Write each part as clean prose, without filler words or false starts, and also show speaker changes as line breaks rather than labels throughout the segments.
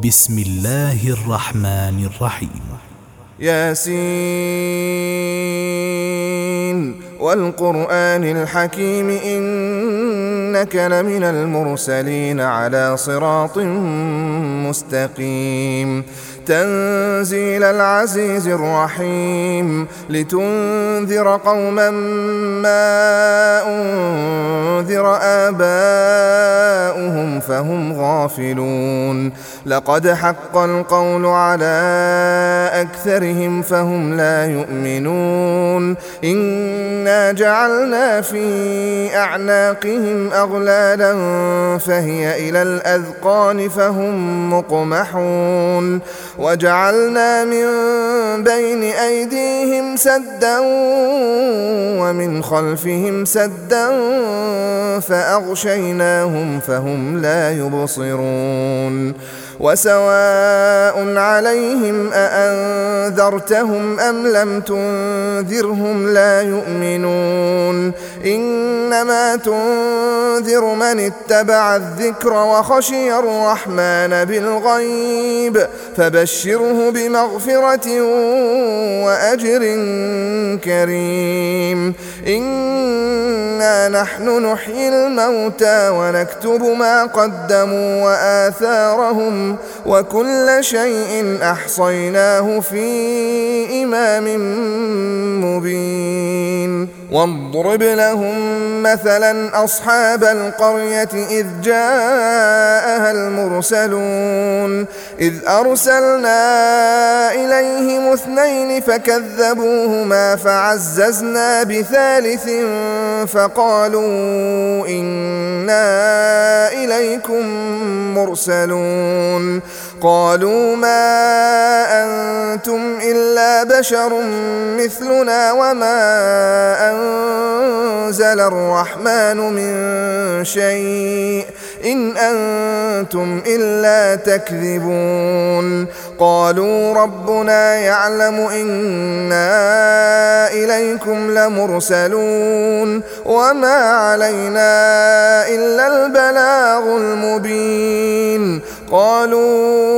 بسم الله الرحمن الرحيم.
ياسين والقرآن الحكيم إنك لمن المرسلين على صراط مستقيم تنزيل العزيز الرحيم لتنذر قوما ما أنذر آباؤهم فهم غافلون لقد حق القول على أكثرهم فهم لا يؤمنون إنا جعلنا في أعناقهم أغلالا فهي إلى الأذقان فهم مقمحون وجعلنا من بين أيديهم سدا ومن خلفهم سدا فأغشيناهم فهم لا يبصرون وسواء عليهم أأنذرتهم أم لم تنذرهم لا يؤمنون إنما تنذر من اتبع الذكر وخشي الرحمن بالغيب فبشره بمغفرة وأجر كريم إنا نحن نحيي الموتى ونكتب ما قدموا وآثارهم وكل شيء أحصيناه في إمام مبين واضرب لهم مثلا أصحاب القرية إذ جاءها المرسلون إذ أرسلنا إليهم 2 فكذبوهما فعززنا بثالث فقالوا إنا إليكم مرسلون قالوا ما أنتم إلا بشر مثلنا وما أنزل الرحمن من شيء إن أنتم إلا تكذبون قالوا ربنا يعلم إنا إليكم لمرسلون وما علينا إلا البلاغ المبين قالوا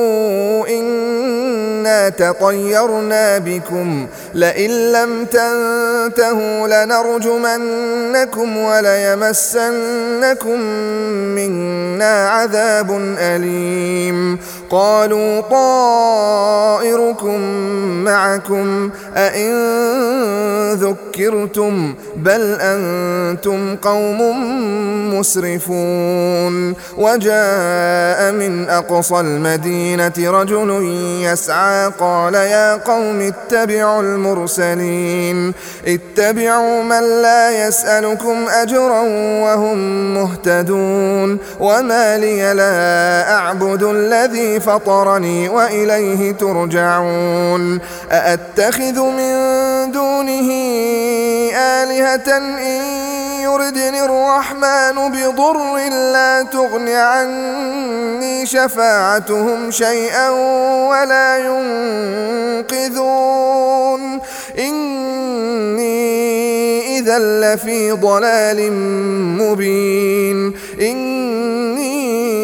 إنا تطيرنا بكم لئن لم تنتهوا لنرجمنكم وليمسنكم منا عذاب أليم قالوا طائركم معكم أئن ذكرتم بل أنتم قوم مسرفون وجاء من أقصى المدينة رجل يسعى قال يا قوم اتبعوا المرسلين اتبعوا من لا يسألكم أجرا وهم مهتدون وما لي لا أعبد الذي فطرني وإليه ترجعون أأتخذ من دونه آلهة إن يردني الرحمن بضر لا تغن عني شفاعتهم شيئا ولا ينقذون إني إذا لفي ضلال مبين إني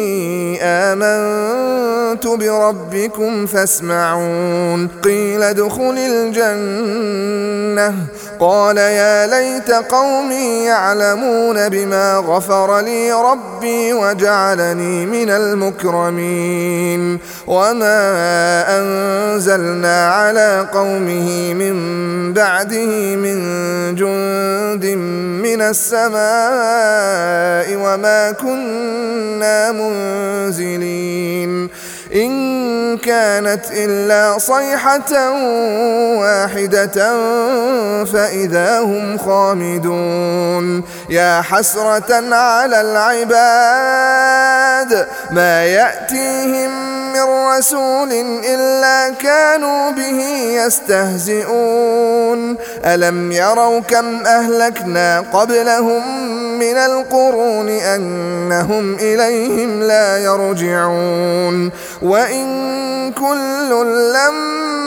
آمنت بربكم فاسمعون قيل ادخل الجنة قال يا ليت قومي يعلمون بما غفر لي ربي وجعلني من المكرمين وما أنزلنا على قومه من بعده من جند من السماء وما كنا منزلين إن كانت إلا صيحة واحدة فإذا هم خامدون يا حسرة على العباد ما يأتيهم من رسول إلا كانوا به يستهزئون ألم يروا كم أهلكنا قبلهم من القرون أنهم إليهم لا يرجعون وإن كل لما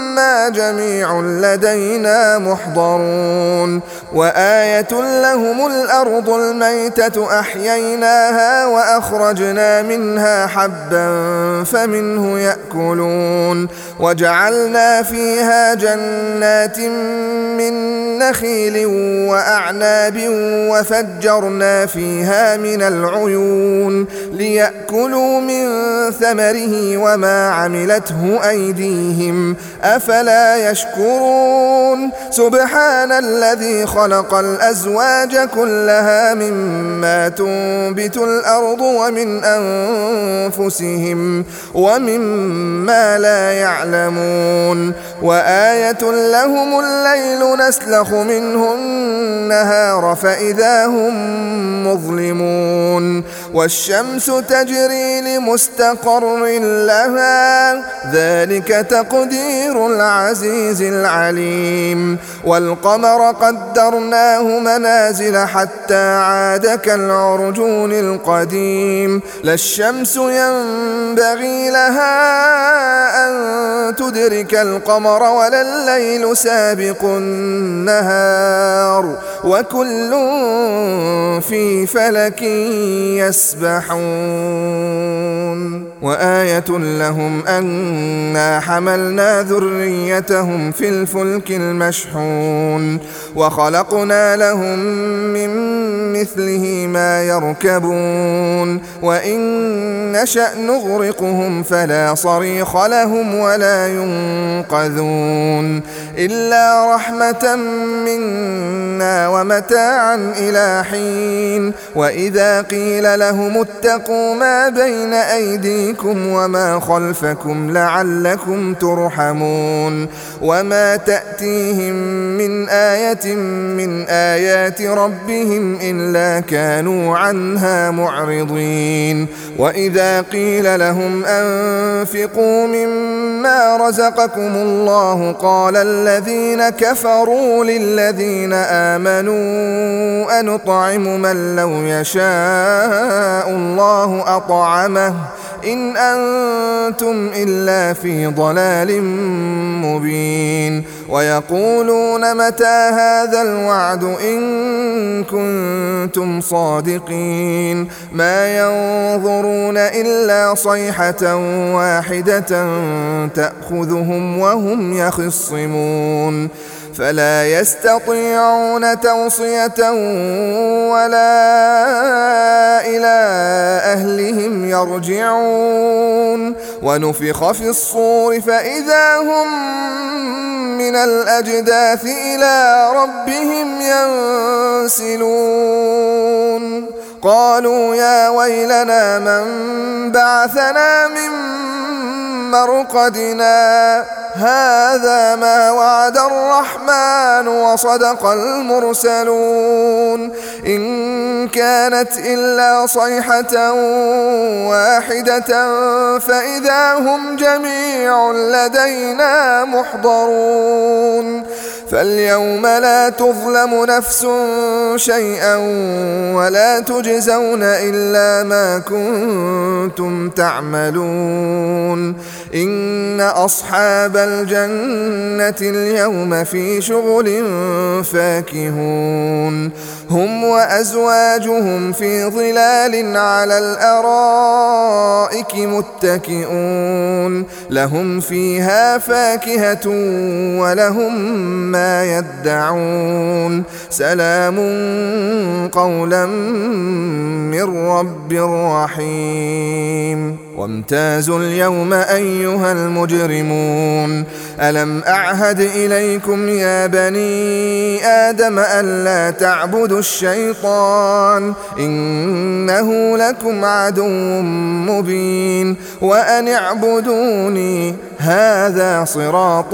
إنا جميع لدينا محضرون وآية لهم الأرض الميتة أحييناها وأخرجنا منها حبا فمنه يأكلون وجعلنا فيها جنات من نخيل وأعناب وفجرنا فيها من العيون ليأكلوا من ثمره وما عملته أيديهم أفلا يشكرون سبحان الذي خلق الأزواج كلها مما تنبت الأرض ومن أنفسهم ومما لا يعلمون وآية لهم الليل نسلخ منه النهار فإذا هم مظلمون والشمس تجري لمستقر لها ذلك تقدير العزيز العليم والقمر قدرناه منازل حتى عاد كالعرجون القديم لا الشمس ينبغي لها أن تدرك القمر ولا الليل سابق النهار وكل في فلك يسبحون وآية لهم أنا حملنا ذريتهم في الفلك المشحون وخلقنا لهم من مثله ما يركبون وإن نشأ نغرقهم فلا صريخ لهم ولا ينقذون إلا رحمة منا ومتاعا إلى حين وإذا قيل لهم اتقوا ما بين أيديكم وما خلفكم لعلكم ترحمون وما تأتيهم من آية من آيات ربهم إلا كانوا عنها معرضين وإذا قيل لهم أنفقوا مما رزقكم الله قال الذين كفروا للذين آمنوا أنطعم من لو يشاء الله أطعمه إن أنتم إلا في ضلال مبين ويقولون متى هذا الوعد إن كنتم صادقين ما ينظرون إلا صيحة واحدة تأخذهم وهم يخصمون فلا يستطيعون توصية ولا إلى أهلهم يرجعون ونفخ في الصور فإذا هم من الأجداث إلى ربهم ينسلون قالوا يا ويلنا من بعثنا من مرقدنا هذا ما وعد الرحمن وصدق المرسلون إن كانت إلا صيحة واحدة فإذا هم جميع لدينا محضرون فاليوم لا تظلم نفس شيئا ولا تجزون إلا ما كنتم تعملون إن أصحاب الجنة اليوم في شغل فاكهون هم وأزواجهم في ظلال على الأرائك متكئون لهم فيها فاكهة ولهم ما يدعون سلام قولا من رب رحيم وامتازوا اليوم أيها المجرمون ألم أعهد إليكم يا بني آدم ألا تعبدوا الشيطان إنه لكم عدو مبين وأن اعبدوني هذا صراط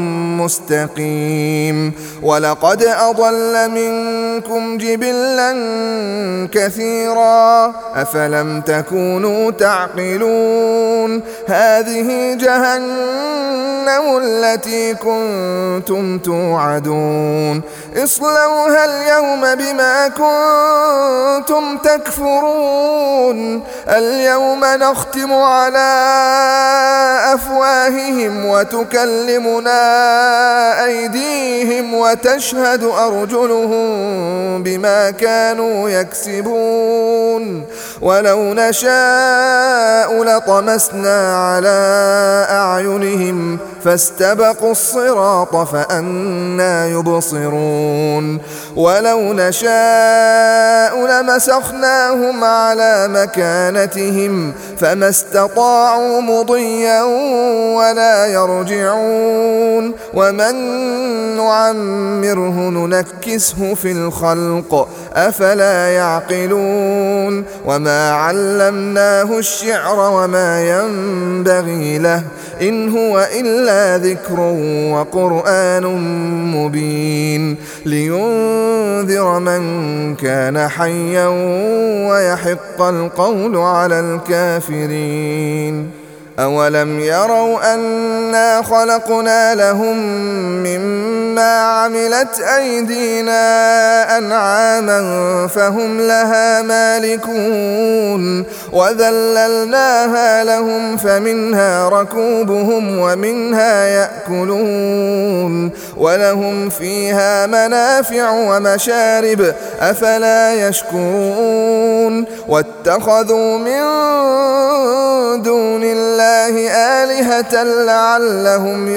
مستقيم ولقد أضل منكم جبلا كثيرا أفلم تكونوا تعقلون هذه جهنم التي كنتم توعدون اصلوها اليوم بما كنتم تكفرون اليوم نختم على أفواههم أفواههم وتكلمنا أيديهم وتشهد أرجلهم بما كانوا يكسبون ولو نشاء لطمسنا على أعينهم فاستبقوا الصراط فأنى يبصرون ولو نشاء لمسخناهم على مكانتهم فما استطاعوا مضيا ولا يرجعون ومن نعمره ننكسه في الخلق أفلا يعقلون وما علمناه الشعر وما ينبغي له إن هو إلا ذكر وقرآن مبين لينذر من كان حيا ويحق القول على الكافرين أولم يروا أنا خلقنا لهم مما عملت أيدينا أنعاما فهم لها مالكون وذللناها لهم فمنها ركوبهم ومنها يأكلون ولهم فيها منافع ومشارب أفلا يشكرون واتخذوا من دون الله آلهة لعلهم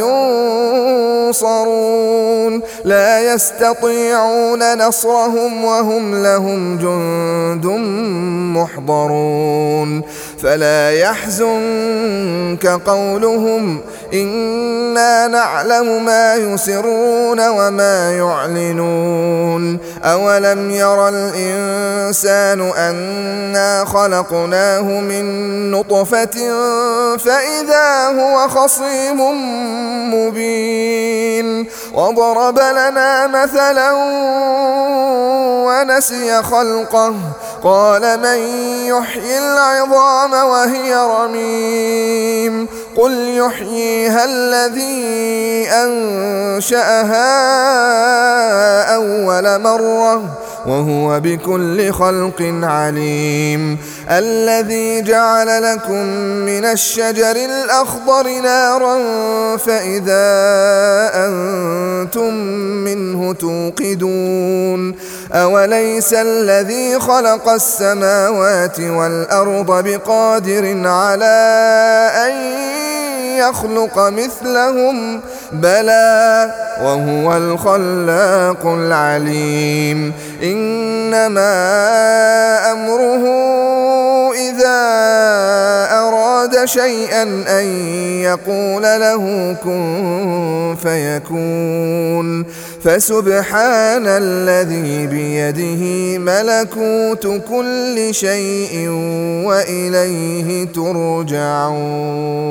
ينصرون لا يستطيعون نصرهم وهم لهم جند محضرون فلا يحزنك قولهم إنا نعلم ما يسرون وما يعلنون أولم ير الإنسان أنا خلقناه من نطفة فإذا هو خصيم مبين وضرب لنا مثلا ونسي خلقه قال من يحيي العظام وهي رميم قل يحييها الذي أنشأها أول مرة وهو بكل خلق عليم الذي جعل لكم من الشجر الأخضر نارا فإذا أنتم منه توقدون أوليس الذي خلق السماوات والأرض بقادر على أن يخلق مثلهم بلى وهو الخلاق العليم إنما أمره إذا أراد شيئا أن يقول له كن فيكون فسبحان الذي بيده ملكوت كل شيء وإليه ترجعون.